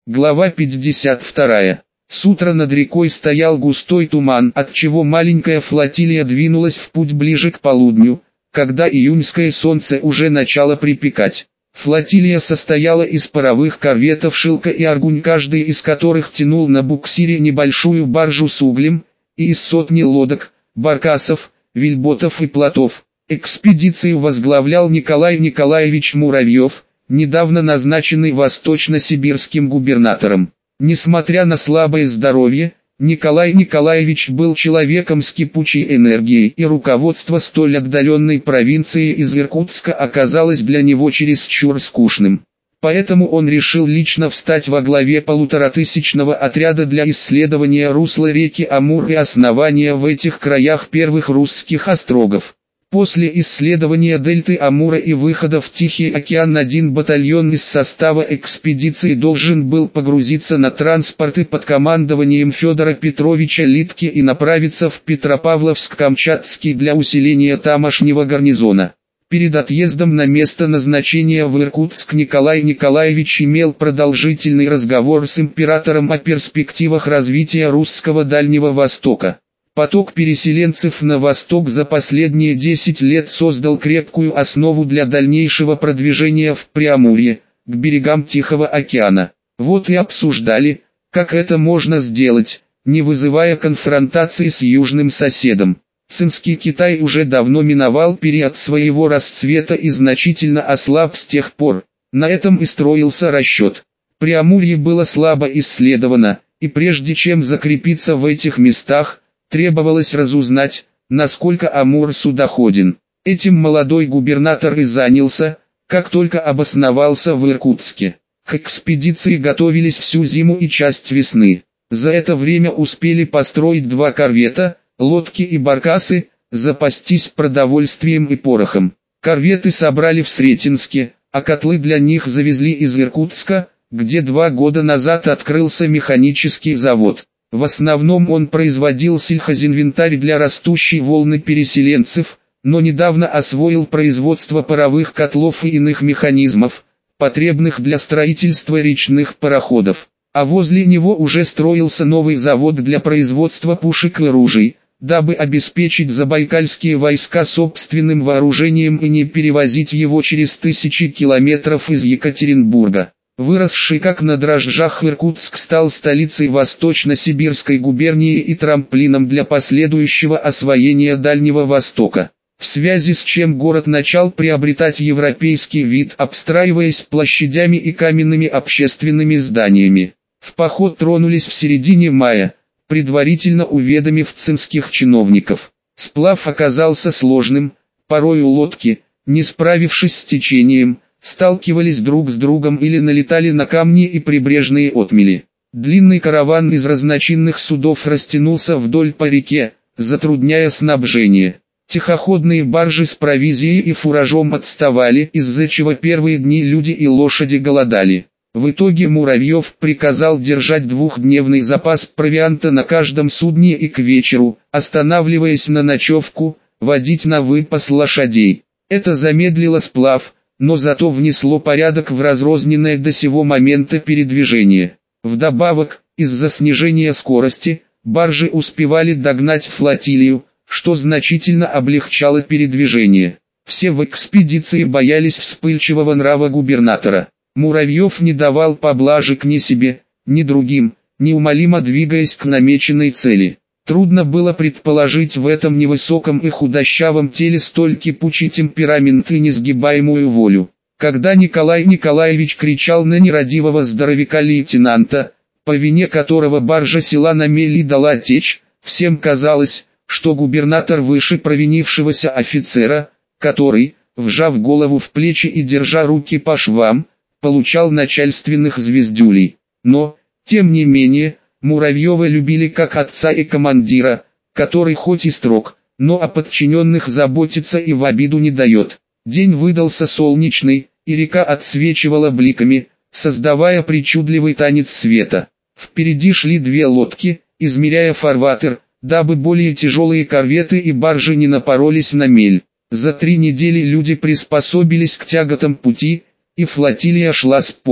Глава 52. С утра над рекой стоял густой туман, отчего маленькая флотилия двинулась в путь ближе к полудню, когда июньское солнце уже начало припекать. Флотилия состояла из паровых корветов «Шилка» и «Аргунь», каждый из которых тянул на буксире небольшую баржу с углем, и из сотни лодок, баркасов, вельботов и плотов. Экспедицию возглавлял Николай Николаевич Муравьев, недавно назначенный восточно-сибирским губернатором. Несмотря на слабое здоровье, Николай Николаевич был человеком с кипучей энергией, и руководство столь отдаленной провинции из Иркутска оказалось для него чересчур скучным. Поэтому он решил лично встать во главе 1500-тысячного отряда для исследования русла реки Амур и основания в этих краях первых русских острогов. После исследования дельты Амура и выхода в Тихий океан один батальон из состава экспедиции должен был погрузиться на транспорты под командованием Федора Петровича Литки и направиться в Петропавловск-Камчатский для усиления тамошнего гарнизона. Перед отъездом на место назначения в Иркутск Николай Николаевич имел продолжительный разговор с императором о перспективах развития русского Дальнего Востока. Поток переселенцев на восток за последние 10 лет создал крепкую основу для дальнейшего продвижения в Преамурье, к берегам Тихого океана. Вот и обсуждали, как это можно сделать, не вызывая конфронтации с южным соседом. Цинский Китай уже давно миновал период своего расцвета и значительно ослаб с тех пор. На этом и строился расчет. Преамурье было слабо исследовано, и прежде чем закрепиться в этих местах, требовалось разузнать, насколько Амур судоходен. Этим молодой губернатор и занялся, как только обосновался в Иркутске. К экспедиции готовились всю зиму и часть весны. За это время успели построить 2 корвета, лодки и баркасы, запастись продовольствием и порохом. Корветы собрали в Сретенске, а котлы для них завезли из Иркутска, где 2 года назад открылся механический завод. В основном он производил сельхозинвентарь для растущей волны переселенцев, но недавно освоил производство паровых котлов и иных механизмов, потребных для строительства речных пароходов. А возле него уже строился новый завод для производства пушек и ружей, дабы обеспечить забайкальские войска собственным вооружением и не перевозить его через тысячи километров из Екатеринбурга. Выросший как на дрожжах Иркутск стал столицей Восточно-Сибирской губернии и трамплином для последующего освоения Дальнего Востока. В связи с чем город начал приобретать европейский вид, обстраиваясь площадями и каменными общественными зданиями. В поход тронулись в середине мая, предварительно уведомив цинских чиновников. Сплав оказался сложным, порою лодки, не справившись с течением, сталкивались друг с другом или налетали на камни и прибрежные отмели. Длинный караван из разночинных судов растянулся вдоль по реке, затрудняя снабжение. Тихоходные баржи с провизией и фуражом отставали, из-за чего первые дни люди и лошади голодали. В итоге Муравьев приказал держать 2-дневный запас провианта на каждом судне и к вечеру, останавливаясь на ночевку, водить на выпас лошадей. Это замедлило сплав, но зато внесло порядок в разрозненное до сего момента передвижение. Вдобавок, из-за снижения скорости, баржи успевали догнать флотилию, что значительно облегчало передвижение. Все в экспедиции боялись вспыльчивого нрава губернатора. Муравьев не давал поблажек ни себе, ни другим, неумолимо двигаясь к намеченной цели. Трудно было предположить в этом невысоком и худощавом теле столь кипучий темперамент и несгибаемую волю. Когда Николай Николаевич кричал на нерадивого здоровяка-лейтенанта, по вине которого баржа села на мель и дала течь, всем казалось, что губернатор выше провинившегося офицера, который, вжав голову в плечи и держа руки по швам, получал начальственных звездюлей. Но, тем не менее, Муравьева любили как отца и командира, который хоть и строг, но о подчиненных заботится и в обиду не дает. День выдался солнечный, и река отсвечивала бликами, создавая причудливый танец света. Впереди шли 2 лодки, измеряя фарватер, дабы более тяжелые корветы и баржи не напоролись на мель. За 3 недели люди приспособились к тяготам пути, и флотилия шла споро.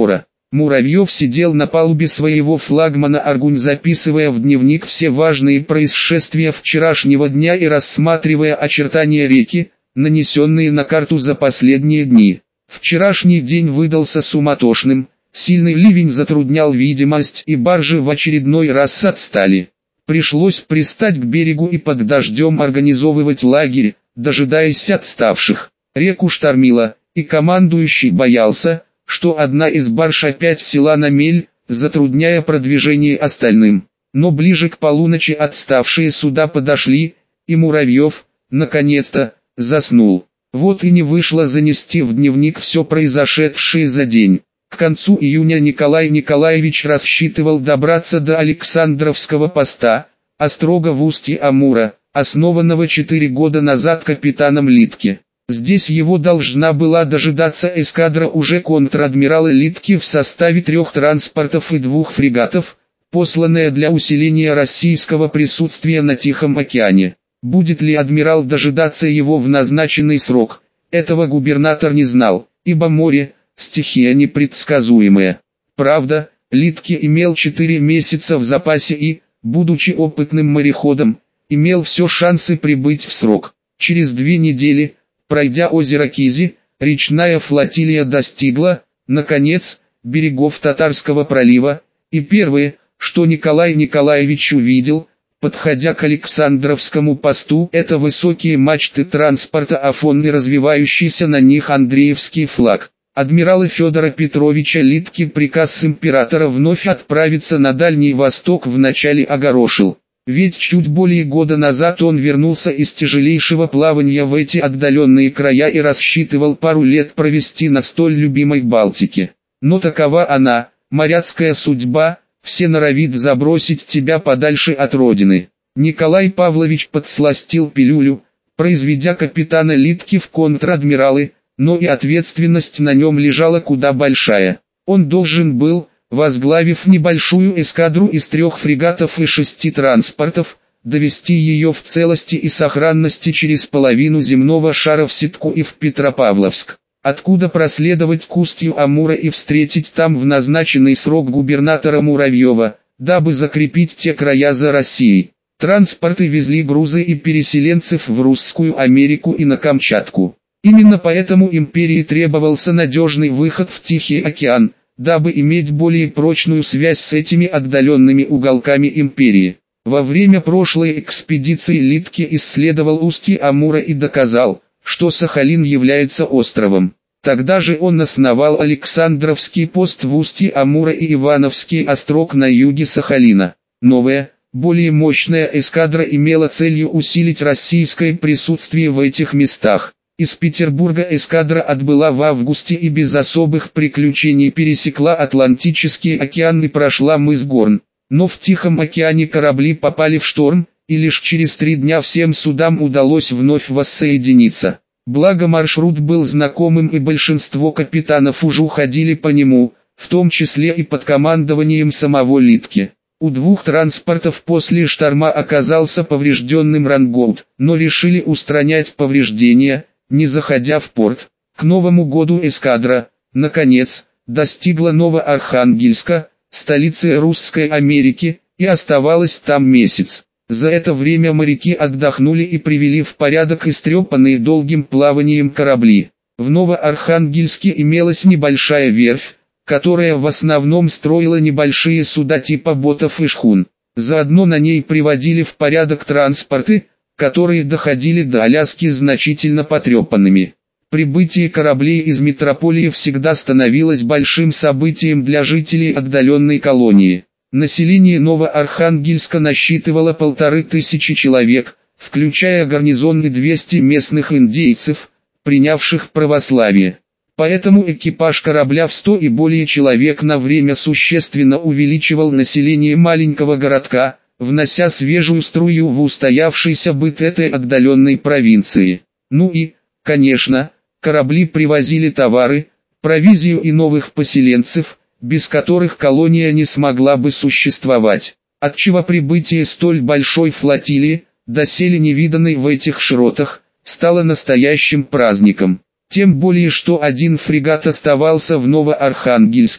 Муравьев сидел на палубе своего флагмана «Аргунь», записывая в дневник все важные происшествия вчерашнего дня и рассматривая очертания реки, нанесенные на карту за последние дни. Вчерашний день выдался суматошным, сильный ливень затруднял видимость и баржи в очередной раз отстали. Пришлось пристать к берегу и под дождем организовывать лагерь, дожидаясь отставших. Реку штормило, и командующий боялся, что одна из барж опять села на мель, затрудняя продвижение остальным. Но ближе к полуночи отставшие суда подошли, и Муравьев, наконец-то, заснул. Вот и не вышло занести в дневник все произошедшее за день. К концу июня Николай Николаевич рассчитывал добраться до Александровского поста, острога в устье Амура, основанного 4 года назад капитаном Литке. Здесь его должна была дожидаться эскадра уже контр-адмирала Литки в составе 3 транспортов и 2 фрегатов, посланная для усиления российского присутствия на Тихом океане. Будет ли адмирал дожидаться его в назначенный срок, этого губернатор не знал, ибо море – стихия непредсказуемая. Правда, Литке имел 4 месяца в запасе и, будучи опытным мореходом, имел все шансы прибыть в срок. Через 2 недели, пройдя озеро Кизи, речная флотилия достигла, наконец, берегов Татарского пролива, и первое, что Николай Николаевич увидел, подходя к Александровскому посту, это высокие мачты транспорта Афон и развивающийся на них Андреевский флаг. Адмирала Федора Петровича Литки приказ императора вновь отправиться на Дальний Восток вначале огорошил. Ведь чуть более года назад он вернулся из тяжелейшего плавания в эти отдаленные края и рассчитывал пару лет провести на столь любимой Балтике. Но такова она, моряцкая судьба, все норовит забросить тебя подальше от родины. Николай Павлович подсластил пилюлю, произведя капитана Литки в контр-адмиралы, но и ответственность на нем лежала куда большая. Он должен был, возглавив небольшую эскадру из 3 фрегатов и 6 транспортов, довести ее в целости и сохранности через половину земного шара в Ситку и в Петропавловск, откуда проследовать к устью Амура и встретить там в назначенный срок губернатора Муравьева, дабы закрепить те края за Россией. Транспорты везли грузы и переселенцев в Русскую Америку и на Камчатку. Именно поэтому империи требовался надежный выход в Тихий океан, дабы иметь более прочную связь с этими отдаленными уголками империи. Во время прошлой экспедиции Литке исследовал устье Амура и доказал, что Сахалин является островом. Тогда же он основал Александровский пост в устье Амура и Ивановский острог на юге Сахалина. Новая, более мощная эскадра имела целью усилить российское присутствие в этих местах. Из Петербурга эскадра отбыла в августе и без особых приключений пересекла Атлантический океан и прошла мыс Горн. Но в Тихом океане корабли попали в шторм, и лишь через 3 дня всем судам удалось вновь воссоединиться. Благо маршрут был знакомым и большинство капитанов уже ходили по нему, в том числе и под командованием самого Литки. У 2 транспортов после шторма оказался поврежденным рангоут, но решили устранять повреждения, не заходя в порт. К Новому году эскадра, наконец, достигла Новоархангельска, столицы Русской Америки, и оставалась там месяц. За это время моряки отдохнули и привели в порядок истрепанные долгим плаванием корабли. В Новоархангельске имелась небольшая верфь, которая в основном строила небольшие суда типа ботов и шхун. Заодно на ней приводили в порядок транспорты, которые доходили до Аляски значительно потрепанными. Прибытие кораблей из метрополии всегда становилось большим событием для жителей отдаленной колонии. Население Новоархангельска насчитывало 1500 человек, включая гарнизон и 200 местных индейцев, принявших православие. Поэтому экипаж корабля в 100 и более человек на время существенно увеличивал население маленького городка, внося свежую струю в устоявшийся быт этой отдаленной провинции. Ну и, конечно, корабли привозили товары, провизию и новых поселенцев, без которых колония не смогла бы существовать. Отчего прибытие столь большой флотилии, доселе невиданной в этих широтах, стало настоящим праздником. Тем более что один фрегат оставался в Новоархангельске,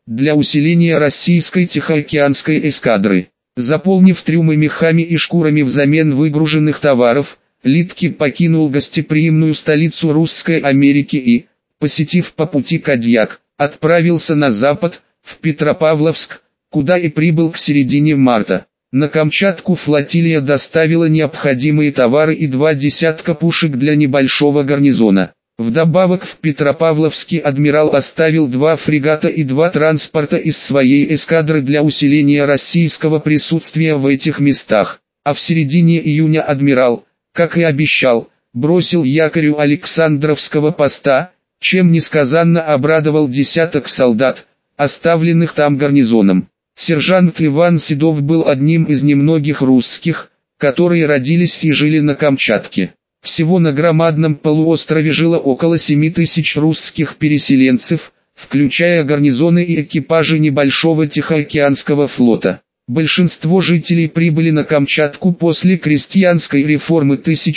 для усиления российской Тихоокеанской эскадры. Заполнив трюмы мехами и шкурами взамен выгруженных товаров, Литке покинул гостеприимную столицу Русской Америки и, посетив по пути Кадьяк, отправился на запад, в Петропавловск, куда и прибыл к середине марта. На Камчатку флотилия доставила необходимые товары и 2 десятка пушек для небольшого гарнизона. Вдобавок в Петропавловске адмирал оставил 2 фрегата и 2 транспорта из своей эскадры для усиления российского присутствия в этих местах. А в середине июня адмирал, как и обещал, бросил якорь у Александровского поста, чем несказанно обрадовал десяток солдат, оставленных там гарнизоном. Сержант Иван Седов был одним из немногих русских, которые родились и жили на Камчатке. Всего на громадном полуострове жило около 7 тысяч русских переселенцев, включая гарнизоны и экипажи небольшого Тихоокеанского флота. Большинство жителей прибыли на Камчатку после крестьянской реформы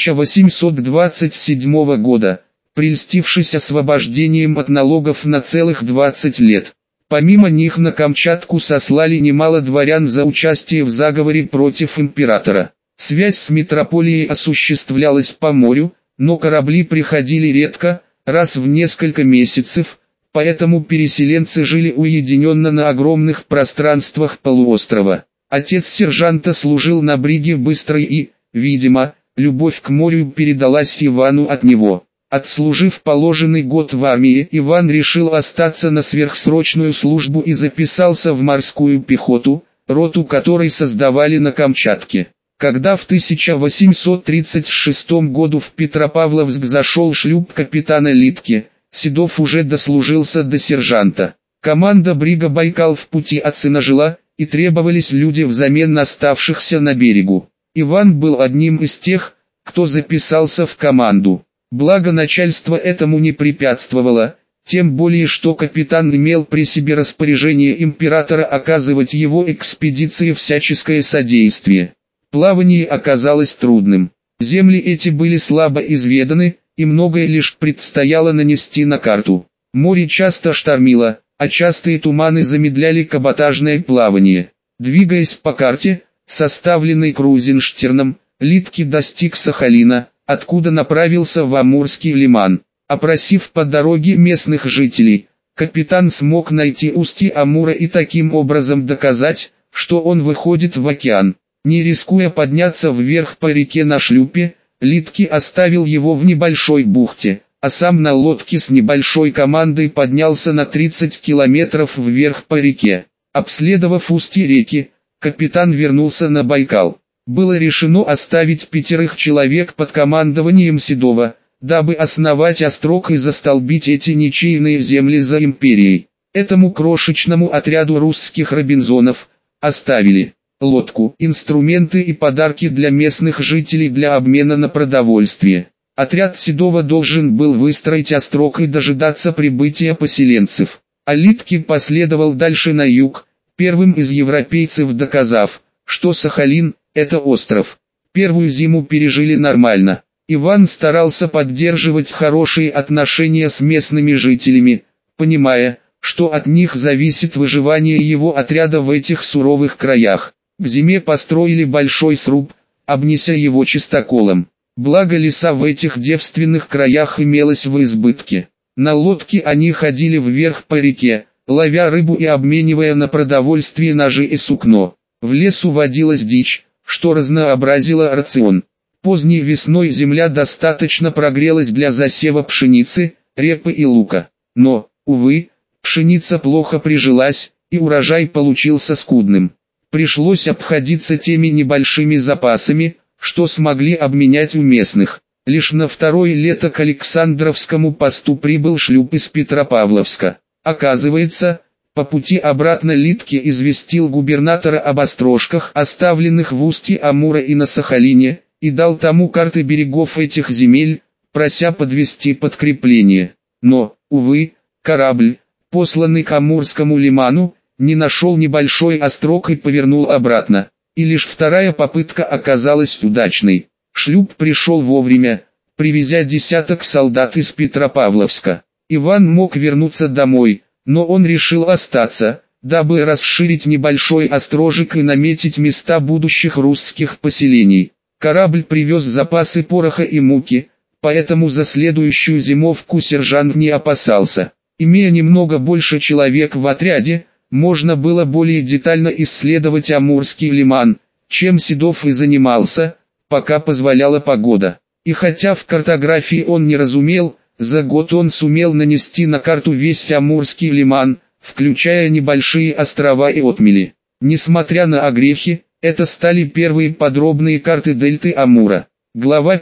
1827 года, прельстившись освобождением от налогов на целых 20 лет. Помимо них на Камчатку сослали немало дворян за участие в заговоре против императора. Связь с метрополией осуществлялась по морю, но корабли приходили редко, раз в несколько месяцев, поэтому переселенцы жили уединенно на огромных пространствах полуострова. Отец сержанта служил на бриге Быстрой и, видимо, любовь к морю передалась Ивану от него. Отслужив положенный год в армии, Иван решил остаться на сверхсрочную службу и записался в морскую пехоту, роту которой создавали на Камчатке. Когда в 1836 году в Петропавловск зашел шлюп капитана Литке, Седов уже дослужился до сержанта. Команда брига «Байкал» в пути от Циножила, и требовались люди взамен оставшихся на берегу. Иван был одним из тех, кто записался в команду. Благо начальство этому не препятствовало, тем более что капитан имел при себе распоряжение императора оказывать его экспедиции всяческое содействие. Плавание оказалось трудным. Земли эти были слабо изведаны, и многое лишь предстояло нанести на карту. Море часто штормило, а частые туманы замедляли каботажное плавание. Двигаясь по карте, составленной Крузенштерном, Литке достиг Сахалина, откуда направился в Амурский лиман. Опросив по дороге местных жителей, капитан смог найти устье Амура и таким образом доказать, что он выходит в океан. Не рискуя подняться вверх по реке на шлюпе, Литке оставил его в небольшой бухте, а сам на лодке с небольшой командой поднялся на 30 километров вверх по реке. Обследовав устье реки, капитан вернулся на Байкал. Было решено оставить 5 человек под командованием Седова, дабы основать острог и застолбить эти ничейные земли за империей. Этому крошечному отряду русских робинзонов оставили лодку, инструменты и подарки для местных жителей для обмена на продовольствие. Отряд Седова должен был выстроить острог и дожидаться прибытия поселенцев. А Литке последовал дальше на юг, первым из европейцев доказав, что Сахалин – это остров. Первую зиму пережили нормально. Иван старался поддерживать хорошие отношения с местными жителями, понимая, что от них зависит выживание его отряда в этих суровых краях. К зиме построили большой сруб, обнеся его чистоколом. Благо леса в этих девственных краях имелось в избытке. На лодке они ходили вверх по реке, ловя рыбу и обменивая на продовольствие ножи и сукно. В лесу водилась дичь, что разнообразило рацион. Поздней весной земля достаточно прогрелась для засева пшеницы, репы и лука. Но, увы, пшеница плохо прижилась, и урожай получился скудным. Пришлось обходиться теми небольшими запасами, что смогли обменять у местных. Лишь на второе лето к Александровскому посту прибыл шлюп из Петропавловска. Оказывается, по пути обратно Литке известил губернатора об острожках, оставленных в устье Амура и на Сахалине, и дал тому карты берегов этих земель, прося подвести подкрепление. Но, увы, корабль, посланный к Амурскому лиману, не нашел небольшой острог и повернул обратно. И лишь вторая попытка оказалась удачной. Шлюп пришел вовремя, привезя десяток солдат из Петропавловска. Иван мог вернуться домой, но он решил остаться, дабы расширить небольшой острожек и наметить места будущих русских поселений. Корабль привез запасы пороха и муки, поэтому за следующую зимовку сержант не опасался. Имея немного больше человек в отряде, можно было более детально исследовать Амурский лиман, чем Седов и занимался, пока позволяла погода. И хотя в картографии он не разумел, за год он сумел нанести на карту весь Амурский лиман, включая небольшие острова и отмели. Несмотря на огрехи, это стали первые подробные карты дельты Амура. Глава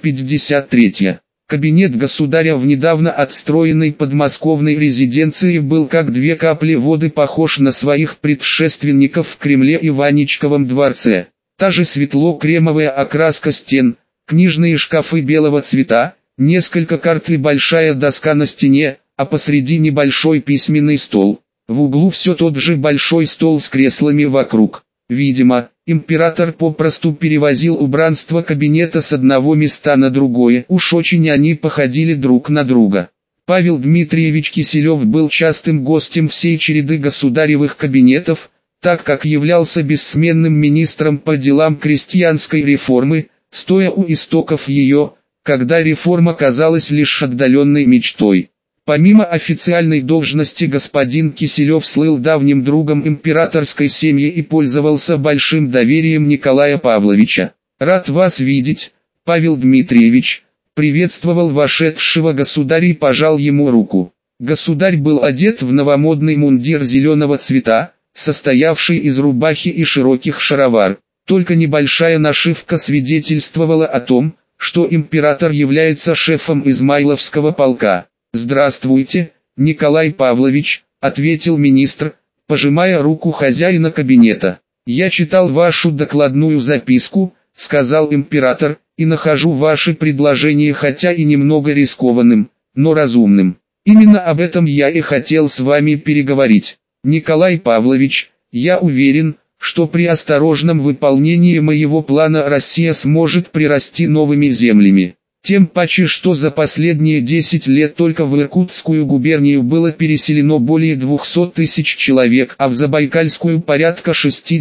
53. Кабинет государя в недавно отстроенной подмосковной резиденции был как две капли воды похож на своих предшественников в Кремле и Ваничковом дворце. Та же светло-кремовая окраска стен, книжные шкафы белого цвета, несколько карт и большая доска на стене, а посреди небольшой письменный стол. В углу все тот же большой стол с креслами вокруг. Видимо, император попросту перевозил убранство кабинета с одного места на другое, уж очень они походили друг на друга. Павел Дмитриевич Киселев был частым гостем всей череды государевых кабинетов, так как являлся бессменным министром по делам крестьянской реформы, стоя у истоков ее, когда реформа казалась лишь отдаленной мечтой. Помимо официальной должности господин Киселев слыл давним другом императорской семьи и пользовался большим доверием Николая Павловича. «Рад вас видеть, Павел Дмитриевич», приветствовал вошедшего государь и пожал ему руку. Государь был одет в новомодный мундир зеленого цвета, состоявший из рубахи и широких шаровар. Только небольшая нашивка свидетельствовала о том, что император является шефом Измайловского полка. «Здравствуйте, Николай Павлович», — ответил министр, пожимая руку хозяина кабинета. «Я читал вашу докладную записку», — сказал император, «и нахожу ваше предложение хотя и немного рискованным, но разумным. Именно об этом я и хотел с вами переговорить. Николай Павлович, я уверен, что при осторожном выполнении моего плана Россия сможет прирасти новыми землями. Тем паче, что за последние 10 лет только в Иркутскую губернию было переселено более 200 тысяч человек, а в Забайкальскую порядка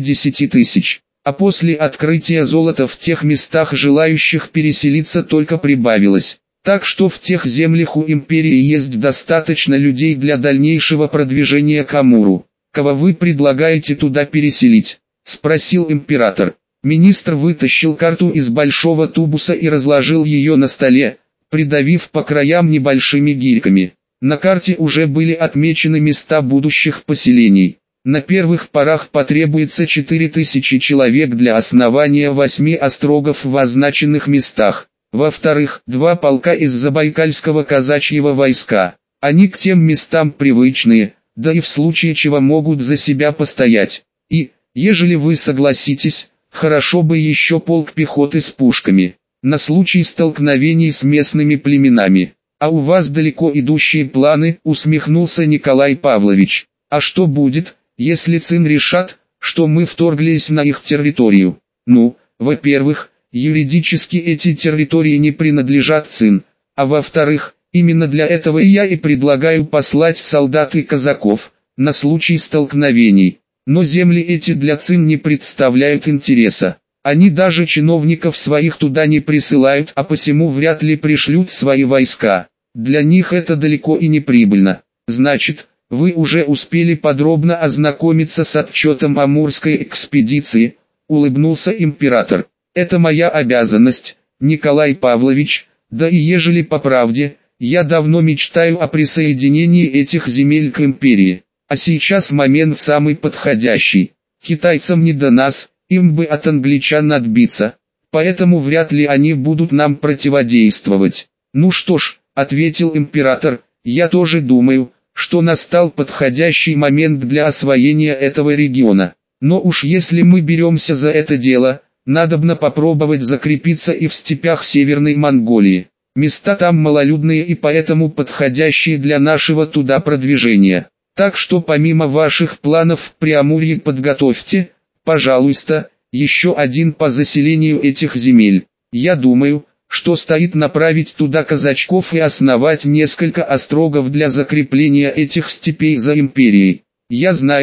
60 тысяч. А после открытия золота в тех местах желающих переселиться только прибавилось. Так что в тех землях у империи есть достаточно людей для дальнейшего продвижения к Амуру. Кого вы предлагаете туда переселить? Спросил император. Министр вытащил карту из большого тубуса и разложил ее на столе, придавив по краям небольшими гирьками. На карте уже были отмечены места будущих поселений. На первых порах потребуется 4000 человек для основания 8 острогов в означенных местах. Во-вторых, 2 полка из Забайкальского казачьего войска. Они к тем местам привычные, да и в случае чего могут за себя постоять. И, ежели вы согласитесь, хорошо бы еще полк пехоты с пушками, на случай столкновений с местными племенами. А у вас далеко идущие планы, усмехнулся Николай Павлович. А что будет, если цин решат, что мы вторглись на их территорию? Ну, во-первых, юридически эти территории не принадлежат цин, а во-вторых, именно для этого я и предлагаю послать солдат и казаков, на случай столкновений. Но земли эти для цин не представляют интереса. Они даже чиновников своих туда не присылают, а посему вряд ли пришлют свои войска. Для них это далеко и не прибыльно. Значит, вы уже успели подробно ознакомиться с отчетом Амурской экспедиции, улыбнулся император. Это моя обязанность, Николай Павлович, да и ежели по правде, я давно мечтаю о присоединении этих земель к империи. А сейчас момент самый подходящий. Китайцам не до нас, им бы от англичан отбиться. Поэтому вряд ли они будут нам противодействовать. Ну что ж, ответил император, я тоже думаю, что настал подходящий момент для освоения этого региона. Но уж если мы беремся за это дело, надобно попробовать закрепиться и в степях Северной Монголии. Места там малолюдные и поэтому подходящие для нашего туда продвижения. Так что помимо ваших планов в Преамурье подготовьте, пожалуйста, еще один по заселению этих земель. Я думаю, что стоит направить туда казачков и основать несколько острогов для закрепления этих степей за империей. Я знаю,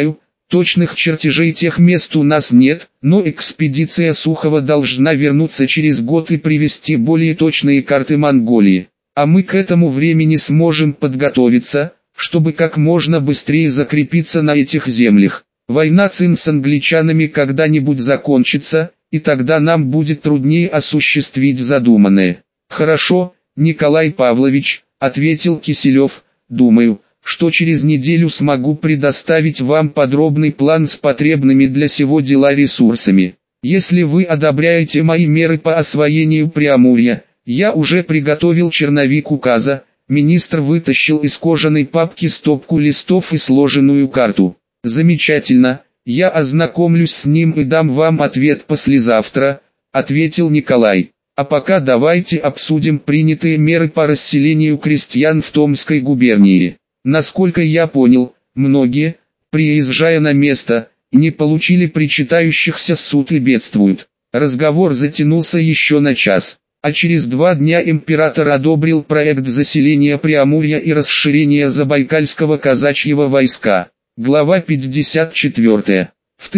Точных чертежей тех мест у нас нет, но экспедиция Сухова должна вернуться через год и привезти более точные карты Монголии. А мы к этому времени сможем подготовиться, чтобы как можно быстрее закрепиться на этих землях. Война цин с англичанами когда-нибудь закончится, и тогда нам будет труднее осуществить задуманное. «Хорошо, Николай Павлович», — ответил Киселев, — «думаю, что через неделю смогу предоставить вам подробный план с потребными для сего дела ресурсами. Если вы одобряете мои меры по освоению Преамурья, я уже приготовил черновик указа». Министр вытащил из кожаной папки стопку листов и сложенную карту. «Замечательно, я ознакомлюсь с ним и дам вам ответ послезавтра», — ответил Николай. «А пока давайте обсудим принятые меры по расселению крестьян в Томской губернии. Насколько я понял, многие, приезжая на место, не получили причитающихся суд и бедствуют». Разговор затянулся еще на час. А через 2 дня император одобрил проект заселения Преамурья и расширения Забайкальского казачьего войска. Глава 54. В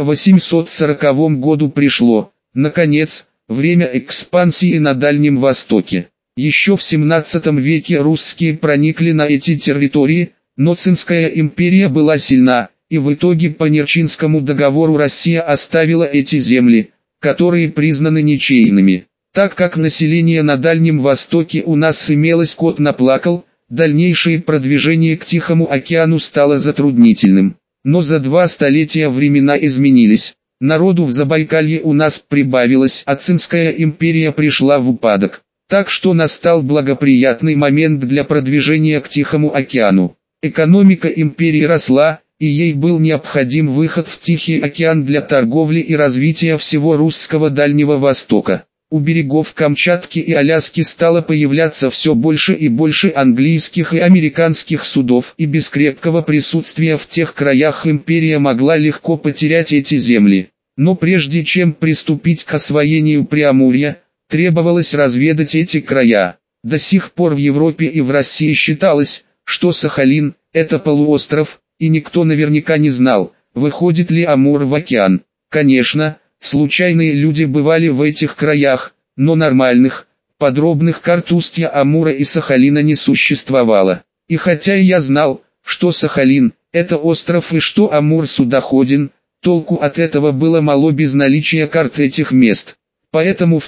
1840 году пришло, наконец, время экспансии на Дальнем Востоке. Еще в 17 веке русские проникли на эти территории, но Цинская империя была сильна, и в итоге по Нерчинскому договору Россия оставила эти земли, которые признаны ничейными. Так как население на Дальнем Востоке у нас имелось, кот наплакал, дальнейшее продвижение к Тихому океану стало затруднительным. Но за 2 столетия времена изменились. Народу в Забайкалье у нас прибавилось, а Цинская империя пришла в упадок. Так что настал благоприятный момент для продвижения к Тихому океану. Экономика империи росла, и ей был необходим выход в Тихий океан для торговли и развития всего русского Дальнего Востока. У берегов Камчатки и Аляски стало появляться все больше и больше английских и американских судов, и без крепкого присутствия в тех краях империя могла легко потерять эти земли. Но прежде чем приступить к освоению Преамурья, требовалось разведать эти края. До сих пор в Европе и в России считалось, что Сахалин – это полуостров, и никто наверняка не знал, выходит ли Амур в океан. Конечно, случайные люди бывали в этих краях, но нормальных, подробных карт устья Амура и Сахалина не существовало. И хотя я знал, что Сахалин – это остров и что Амур судоходен, толку от этого было мало без наличия карт этих мест. Поэтому в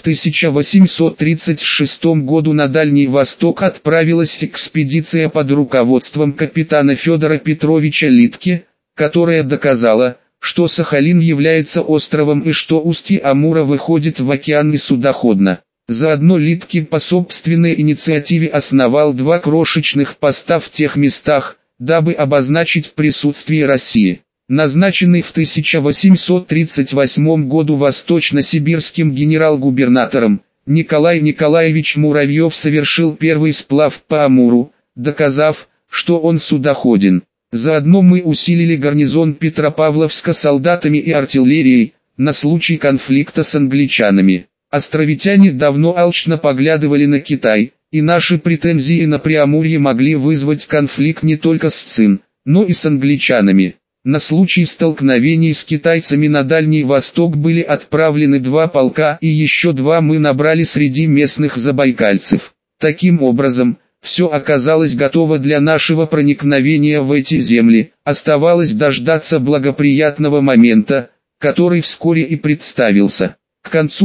1836 году на Дальний Восток отправилась экспедиция под руководством капитана Федора Петровича Литке, которая доказала, что Сахалин является островом и что устье Амура выходит в океан и судоходно. Заодно Литке по собственной инициативе основал 2 крошечных поста в тех местах, дабы обозначить присутствие России. Назначенный в 1838 году восточно-сибирским генерал-губернатором, Николай Николаевич Муравьев совершил первый сплав по Амуру, доказав, что он судоходен. Заодно мы усилили гарнизон Петропавловска солдатами и артиллерией, на случай конфликта с англичанами. Островитяне давно алчно поглядывали на Китай, и наши претензии на Преамурье могли вызвать конфликт не только с Цин, но и с англичанами. На случай столкновений с китайцами на Дальний Восток были отправлены 2 полка и еще 2 мы набрали среди местных забайкальцев. Таким образом, все оказалось готово для нашего проникновения в эти земли, оставалось дождаться благоприятного момента, который вскоре и представился. К концу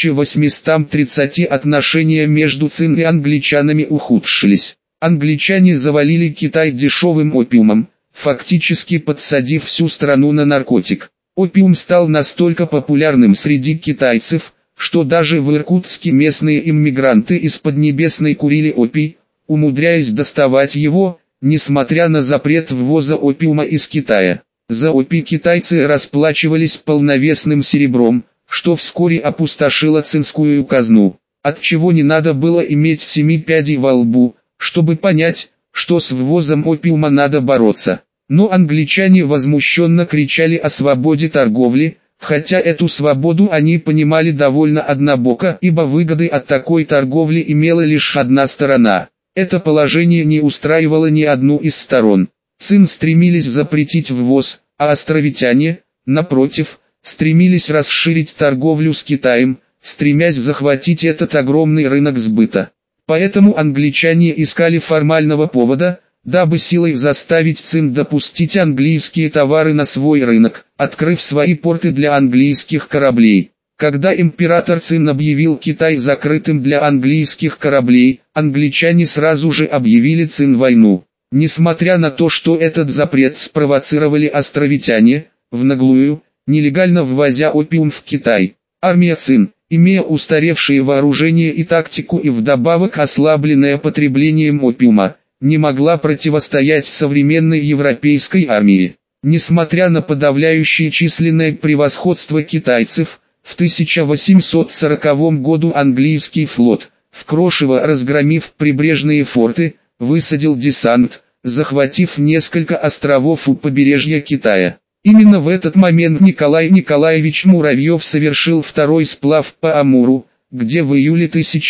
1830 отношения между Цин и англичанами ухудшились. Англичане завалили Китай дешевым опиумом, фактически подсадив всю страну на наркотик. Опиум стал настолько популярным среди китайцев, что даже в Иркутске местные иммигранты из Поднебесной курили опий, умудряясь доставать его, несмотря на запрет ввоза опиума из Китая. За опий китайцы расплачивались полновесным серебром, что вскоре опустошило цинскую казну. Отчего не надо было иметь 7 пядей во лбу, чтобы понять, что с ввозом опиума надо бороться. Но англичане возмущенно кричали о свободе торговли, хотя эту свободу они понимали довольно однобоко, ибо выгоды от такой торговли имела лишь одна сторона. Это положение не устраивало ни одну из сторон. Цин стремились запретить ввоз, а островитяне, напротив, стремились расширить торговлю с Китаем, стремясь захватить этот огромный рынок сбыта. Поэтому англичане искали формального повода, дабы силой заставить Цин допустить английские товары на свой рынок, открыв свои порты для английских кораблей. Когда император Цин объявил Китай закрытым для английских кораблей, англичане сразу же объявили Цин войну. Несмотря на то, что этот запрет спровоцировали островитяне, в наглую, нелегально ввозя опиум в Китай, армия Цин, имея устаревшие вооружение и тактику и вдобавок ослабленное потреблением опиума, не могла противостоять современной европейской армии. Несмотря на подавляющее численное превосходство китайцев, в 1840 году английский флот, в крошево разгромив прибрежные форты, высадил десант, захватив несколько островов у побережья Китая. Именно в этот момент Николай Николаевич Муравьев совершил второй сплав по Амуру, где в июле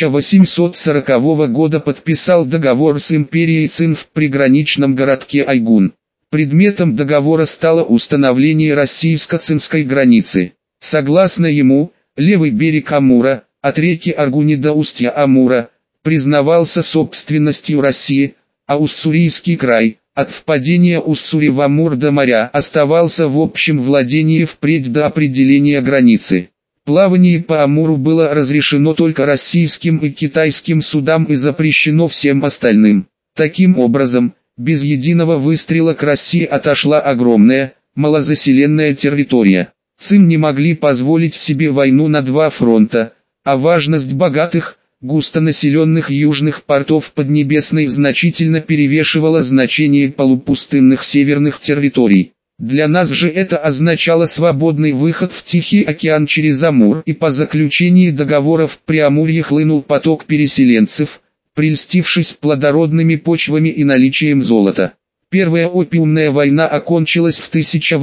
1840 года подписал договор с империей Цин в приграничном городке Айгун. Предметом договора стало установление российско-цинской границы. Согласно ему, левый берег Амура, от реки Аргуни до устья Амура, признавался собственностью России, а Уссурийский край, от впадения Уссури в Амур до моря, оставался в общем владении впредь до определения границы. Плавание по Амуру было разрешено только российским и китайским судам и запрещено всем остальным. Таким образом, без единого выстрела к России отошла огромная, малозаселенная территория. Цин не могли позволить себе войну на два фронта, а важность богатых, густонаселенных южных портов Поднебесной значительно перевешивала значение полупустынных северных территорий. Для нас же это означало свободный выход в Тихий океан через Амур, и по заключении договора в Преамурье хлынул поток переселенцев, прельстившись плодородными почвами и наличием золота. Первая опиумная война окончилась в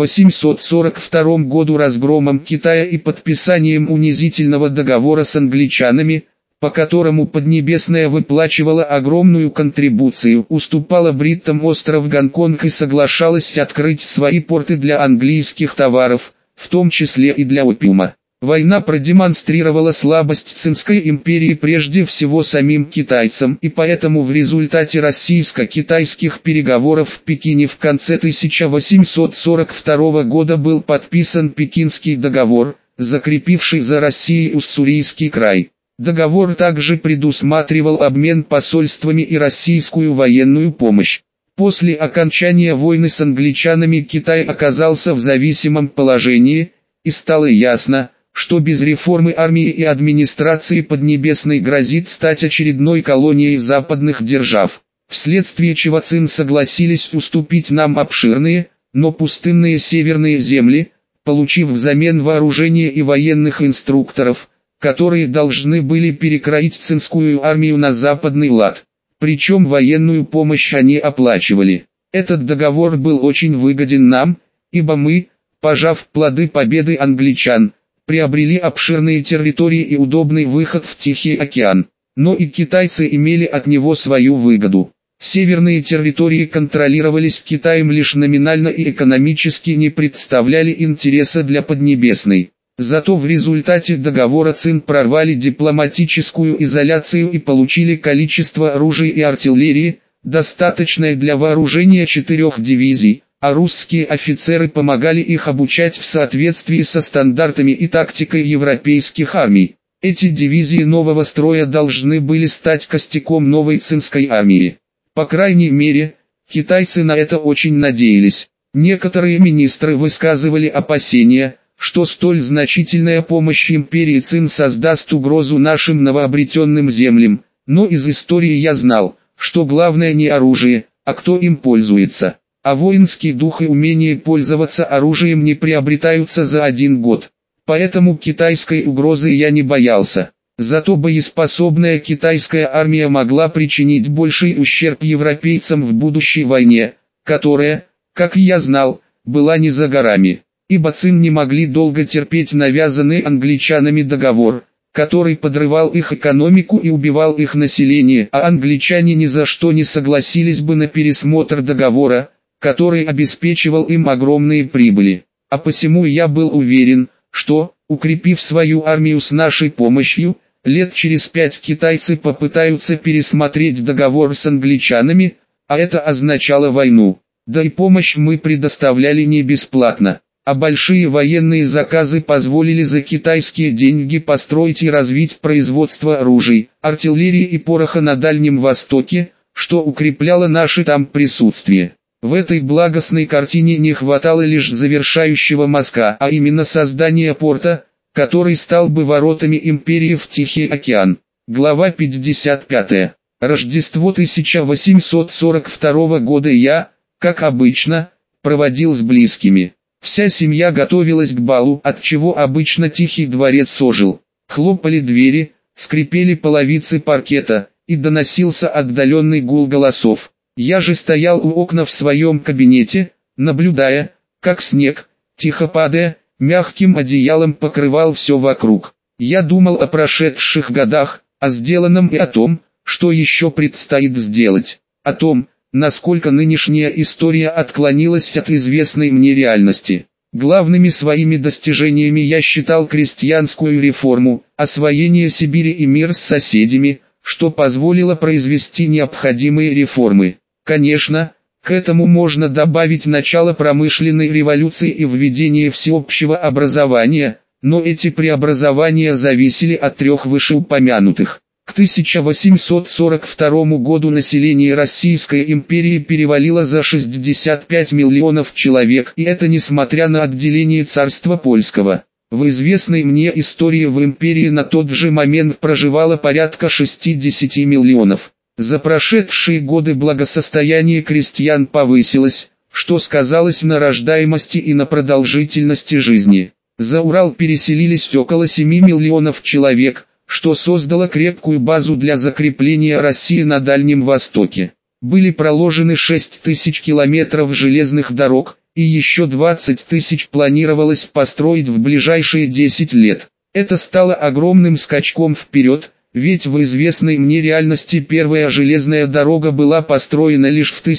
1842 году разгромом Китая и подписанием унизительного договора с англичанами, по которому Поднебесная выплачивала огромную контрибуцию, уступала бриттам остров Гонконг и соглашалась открыть свои порты для английских товаров, в том числе и для опиума. Война продемонстрировала слабость Цинской империи прежде всего самим китайцам, и поэтому в результате российско-китайских переговоров в Пекине в конце 1842 года был подписан Пекинский договор, закрепивший за Россией Уссурийский край. Договор также предусматривал обмен посольствами и российскую военную помощь. После окончания войны с англичанами Китай оказался в зависимом положении, и стало ясно, что без реформы армии и администрации Поднебесной грозит стать очередной колонией западных держав, вследствие чего Цин согласились уступить нам обширные, но пустынные северные земли, получив взамен вооружение и военных инструкторов, которые должны были перекроить цинскую армию на западный лад. Причем военную помощь они оплачивали. Этот договор был очень выгоден нам, ибо мы, пожав плоды победы англичан, приобрели обширные территории и удобный выход в Тихий океан. Но и китайцы имели от него свою выгоду. Северные территории контролировались Китаем лишь номинально и экономически не представляли интереса для Поднебесной. Зато в результате договора Цин прорвали дипломатическую изоляцию и получили количество оружия и артиллерии, достаточное для вооружения 4 дивизий, а русские офицеры помогали их обучать в соответствии со стандартами и тактикой европейских армий. Эти дивизии нового строя должны были стать костяком новой цинской армии. По крайней мере, китайцы на это очень надеялись. Некоторые министры высказывали опасения, что столь значительная помощь империи Цин создаст угрозу нашим новообретенным землям, но из истории я знал, что главное не оружие, а кто им пользуется. А воинский дух и умение пользоваться оружием не приобретаются за один год. Поэтому китайской угрозы я не боялся. Зато боеспособная китайская армия могла причинить больший ущерб европейцам в будущей войне, которая, как я знал, была не за горами. Ибо Цин не могли долго терпеть навязанный англичанами договор, который подрывал их экономику и убивал их население, а англичане ни за что не согласились бы на пересмотр договора, который обеспечивал им огромные прибыли. А посему я был уверен, что, укрепив свою армию с нашей помощью, лет через 5 китайцы попытаются пересмотреть договор с англичанами, а это означало войну. Да и помощь мы предоставляли не бесплатно, а большие военные заказы позволили за китайские деньги построить и развить производство оружий, артиллерии и пороха на Дальнем Востоке, что укрепляло наше там присутствие. В этой благостной картине не хватало лишь завершающего мазка, а именно создания порта, который стал бы воротами империи в Тихий океан. Глава 55. Рождество 1842 года я, как обычно, проводил с близкими. Вся семья готовилась к балу, от чего обычно Тихий дворец ожил. Хлопали двери, скрипели половицы паркета, и доносился отдаленный гул голосов. Я же стоял у окна в своем кабинете, наблюдая, как снег, тихо падая, мягким одеялом покрывал все вокруг. Я думал о прошедших годах, о сделанном и о том, что еще предстоит сделать. О том, насколько нынешняя история отклонилась от известной мне реальности. Главными своими достижениями я считал крестьянскую реформу, освоение Сибири и мир с соседями, что позволило произвести необходимые реформы. Конечно, к этому можно добавить начало промышленной революции и введение всеобщего образования, но эти преобразования зависели от трех вышеупомянутых. К 1842 году население Российской империи перевалило за 65 миллионов человек, и это несмотря на отделение царства польского. В известной мне истории в империи на тот же момент проживало порядка 60 миллионов. За прошедшие годы благосостояние крестьян повысилось, что сказалось на рождаемости и на продолжительности жизни. За Урал переселились около 7 миллионов человек, что создало крепкую базу для закрепления России на Дальнем Востоке. Были проложены 6 тысяч километров железных дорог, и еще 20 тысяч планировалось построить в ближайшие 10 лет. Это стало огромным скачком вперед, ведь в известной мне реальности первая железная дорога была построена лишь в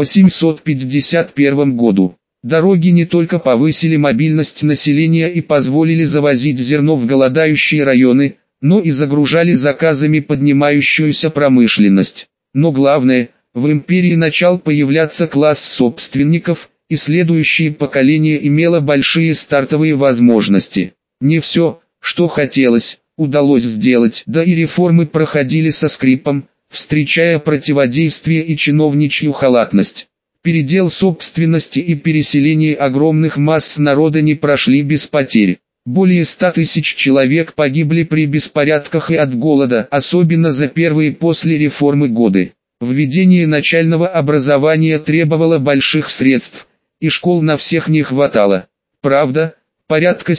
1851 году. Дороги не только повысили мобильность населения и позволили завозить зерно в голодающие районы, но и загружали заказами поднимающуюся промышленность. Но главное, в империи начал появляться класс собственников, и следующее поколение имело большие стартовые возможности. Не все, что хотелось, удалось сделать, да и реформы проходили со скрипом, встречая противодействие и чиновничью халатность. Передел собственности и переселение огромных масс народа не прошли без потерь. Более 100 тысяч человек погибли при беспорядках и от голода, особенно за первые после реформы годы. Введение начального образования требовало больших средств, и школ на всех не хватало. Правда, порядка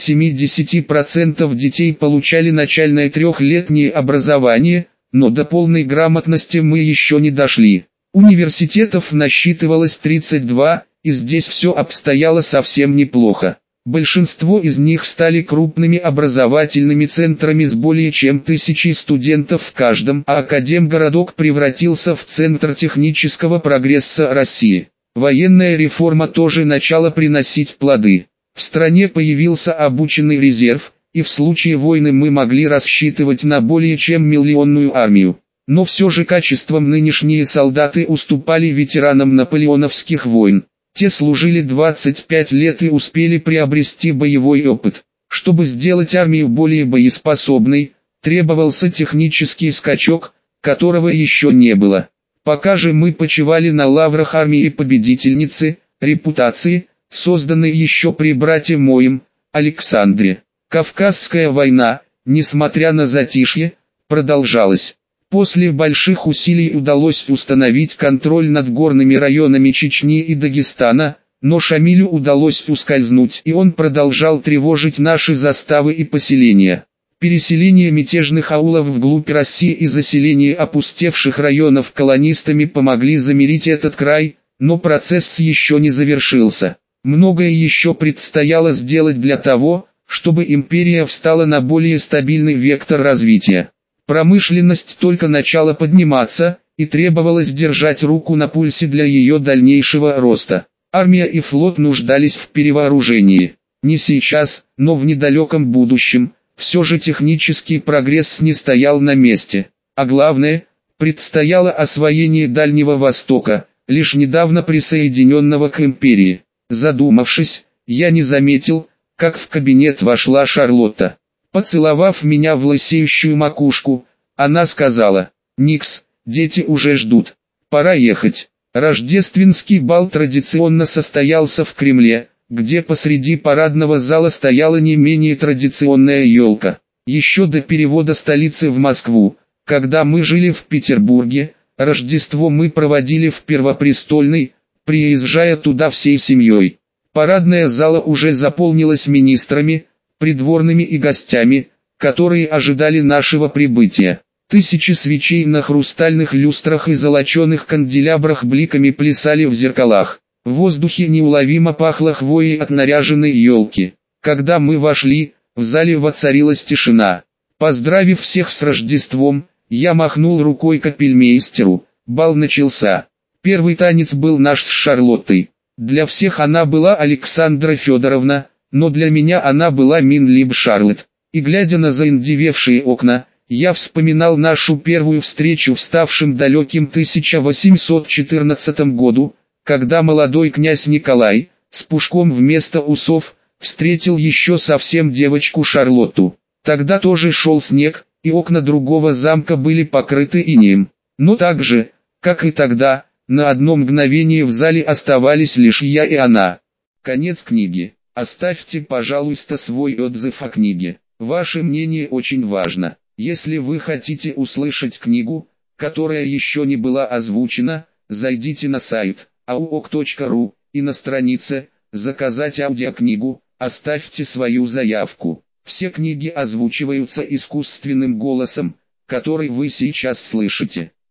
70% детей получали начальное трехлетнее образование, но до полной грамотности мы еще не дошли. Университетов насчитывалось 32, и здесь все обстояло совсем неплохо. Большинство из них стали крупными образовательными центрами с более чем 1000 студентов в каждом, а Академгородок превратился в центр технического прогресса России. Военная реформа тоже начала приносить плоды. В стране появился обученный резерв, и в случае войны мы могли рассчитывать на более чем миллионную армию. Но все же качеством нынешние солдаты уступали ветеранам наполеоновских войн. Те служили 25 лет и успели приобрести боевой опыт. Чтобы сделать армию более боеспособной, требовался технический скачок, которого еще не было. Пока же мы почивали на лаврах армии победительницы, репутации, созданной еще при брате моем, Александре. Кавказская война, несмотря на затишье, продолжалась. После больших усилий удалось установить контроль над горными районами Чечни и Дагестана, но Шамилю удалось ускользнуть, и он продолжал тревожить наши заставы и поселения. Переселение мятежных аулов вглубь России и заселение опустевших районов колонистами помогли замирить этот край, но процесс еще не завершился. Многое еще предстояло сделать для того, чтобы империя встала на более стабильный вектор развития. Промышленность только начала подниматься, и требовалось держать руку на пульсе для ее дальнейшего роста. Армия и флот нуждались в перевооружении. Не сейчас, но в недалеком будущем, все же технический прогресс не стоял на месте. А главное, предстояло освоение Дальнего Востока, лишь недавно присоединенного к империи. Задумавшись, я не заметил, как в кабинет вошла Шарлотта. Поцеловав меня в лысеющую макушку, она сказала: «Никс, дети уже ждут. Пора ехать». Рождественский бал традиционно состоялся в Кремле, где посреди парадного зала стояла не менее традиционная елка. Еще до перевода столицы в Москву, когда мы жили в Петербурге, Рождество мы проводили в Первопрестольной, приезжая туда всей семьей. Парадная зала уже заполнилась министрами, придворными и гостями, которые ожидали нашего прибытия. Тысячи свечей на хрустальных люстрах и золоченых канделябрах бликами плясали в зеркалах. В воздухе неуловимо пахло хвоей от наряженной елки. Когда мы вошли, в зале воцарилась тишина. Поздравив всех с Рождеством, я махнул рукой капельмейстеру. Бал начался. Первый танец был наш с Шарлоттой. Для всех она была Александра Федоровна, но для меня она была Минлиб Шарлотт. И глядя на заиндевевшие окна, я вспоминал нашу первую встречу в ставшем далеким 1814 году, когда молодой князь Николай, с пушком вместо усов, встретил еще совсем девочку Шарлотту. Тогда тоже шел снег, и окна другого замка были покрыты инеем. Но так же, как и тогда, на одно мгновение в зале оставались лишь я и она. Конец книги. Оставьте, пожалуйста, свой отзыв о книге. Ваше мнение очень важно. Если вы хотите услышать книгу, которая еще не была озвучена, зайдите на сайт auok.ru и на странице «Заказать аудиокнигу» оставьте свою заявку. Все книги озвучиваются искусственным голосом, который вы сейчас слышите.